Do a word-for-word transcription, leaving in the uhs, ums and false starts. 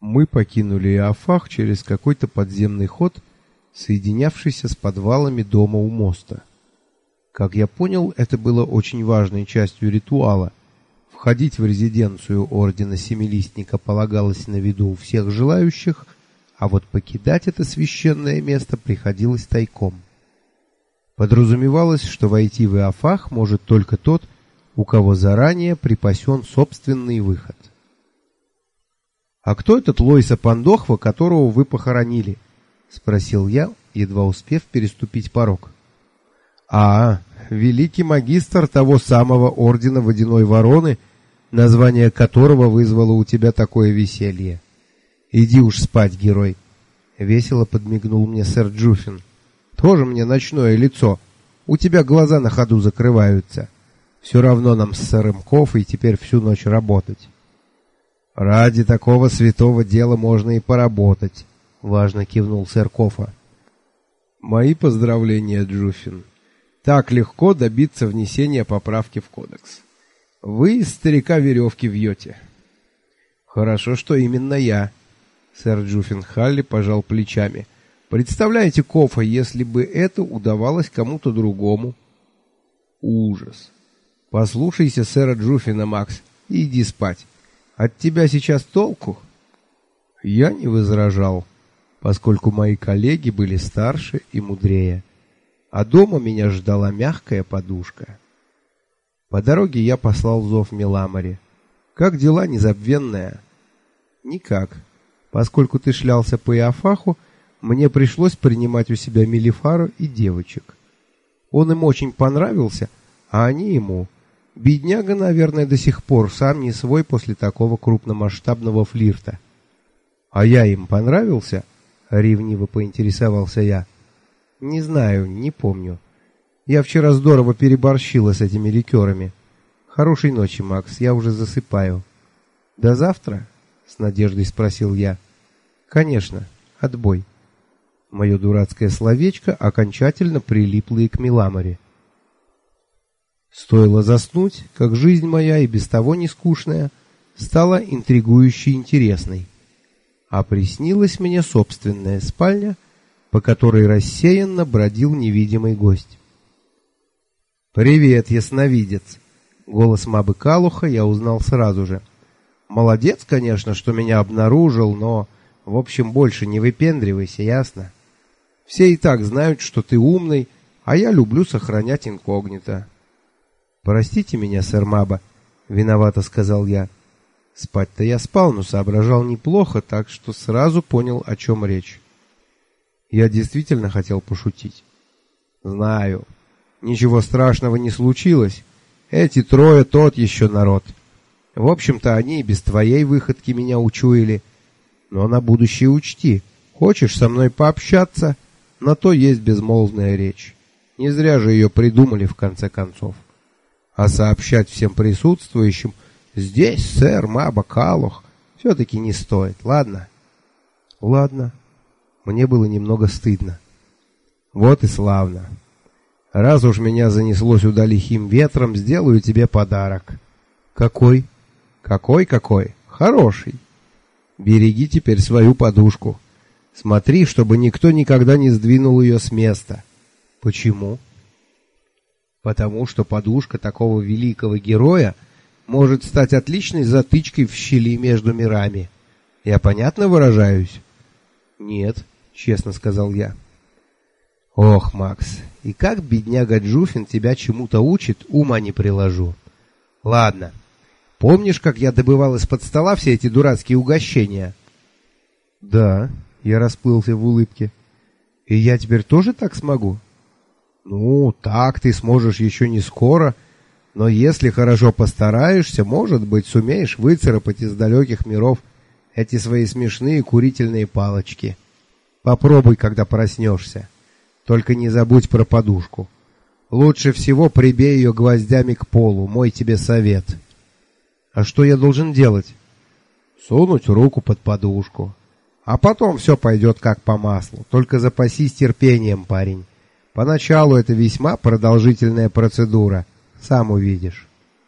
Мы покинули Иофах через какой-то подземный ход, соединявшийся с подвалами дома у моста. Как я понял, это было очень важной частью ритуала. Входить в резиденцию ордена Семилистника полагалось на виду у всех желающих, а вот покидать это священное место приходилось тайком. Подразумевалось, что войти в Иофах может только тот, у кого заранее припасен собственный выход. «А кто этот Лойса Пандохва, которого вы похоронили?» — спросил я, едва успев переступить порог. «А, великий магистр того самого ордена Водяной Вороны, название которого вызвало у тебя такое веселье. Иди уж спать, герой!» — весело подмигнул мне сэр Джуффин. «Тоже мне ночное лицо. У тебя глаза на ходу закрываются. Все равно нам с сэром Кофой теперь всю ночь работать». «Ради такого святого дела можно и поработать», — важно кивнул сэр Кофа. «Мои поздравления, Джуффин. Так легко добиться внесения поправки в кодекс. Вы из старика веревки вьете». «Хорошо, что именно я», — сэр Джуффин Халли пожал плечами. «Представляете, Кофа, если бы это удавалось кому-то другому?» «Ужас. Послушайся сэра Джуффина, Макс, и иди спать. От тебя сейчас толку?» Я не возражал, поскольку мои коллеги были старше и мудрее, а дома меня ждала мягкая подушка. По дороге я послал зов Меламоре. «Как дела, незабвенная?» «Никак. Поскольку ты шлялся по Иофаху, мне пришлось принимать у себя Мелифару и девочек. Он им очень понравился, а они ему. Бедняга, наверное, до сих пор сам не свой после такого крупномасштабного флирта». «А я им понравился?» — ревниво поинтересовался я. «Не знаю, не помню. Я вчера здорово переборщила с этими ликерами. Хорошей ночи, Макс, я уже засыпаю». «До завтра?» — с надеждой спросил я. «Конечно, отбой». Мое дурацкое словечко окончательно прилипло и к Меламоре. Стоило заснуть, как жизнь моя, и без того не скучная, стала интригующе интересной. А приснилась мне собственная спальня, по которой рассеянно бродил невидимый гость. «Привет, ясновидец!» Голос Мабы Калуха я узнал сразу же. «Молодец, конечно, что меня обнаружил, но, в общем, больше не выпендривайся, ясно? Все и так знают, что ты умный, а я люблю сохранять инкогнито». «Простите меня, сэр Маба», — виновато сказал я. Спать-то я спал, но соображал неплохо, так что сразу понял, о чем речь. Я действительно хотел пошутить. «Знаю. Ничего страшного не случилось. Эти трое тот еще народ. В общем-то, они и без твоей выходки меня учуяли. Но на будущее учти. Хочешь со мной пообщаться? На то есть безмолвная речь. Не зря же ее придумали в конце концов. А сообщать всем присутствующим: здесь сэр Маба Калух, все-таки не стоит, ладно?» «Ладно». Мне было немного стыдно. «Вот и славно. Раз уж меня занесло сюда лихим ветром, сделаю тебе подарок». «Какой?» «Какой-какой? Хороший. Береги теперь свою подушку. Смотри, чтобы никто никогда не сдвинул ее с места». «Почему?» «Потому что подушка такого великого героя может стать отличной затычкой в щели между мирами. Я понятно выражаюсь?» «Нет», — честно сказал я. «Ох, Макс, и как бедняга Джуффин тебя чему-то учит, ума не приложу. Ладно, помнишь, как я добывал из-под стола все эти дурацкие угощения?» «Да», — я расплылся в улыбке. «И я теперь тоже так смогу?» «Ну, так ты сможешь еще не скоро, но если хорошо постараешься, может быть, сумеешь выцарапать из далеких миров эти свои смешные курительные палочки. Попробуй, когда проснешься. Только не забудь про подушку. Лучше всего прибей ее гвоздями к полу, мой тебе совет». «А что я должен делать?» «Сунуть руку под подушку. А потом все пойдет как по маслу. Только запасись терпением, парень. Поначалу это весьма продолжительная процедура, сам увидишь».